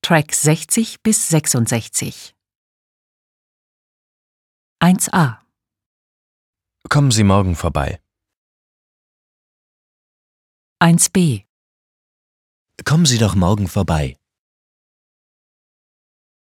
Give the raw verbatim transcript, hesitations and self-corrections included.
Track sechzig bis sechsundsechzig. eins a. Kommen Sie morgen vorbei. eins b. Kommen Sie doch morgen vorbei.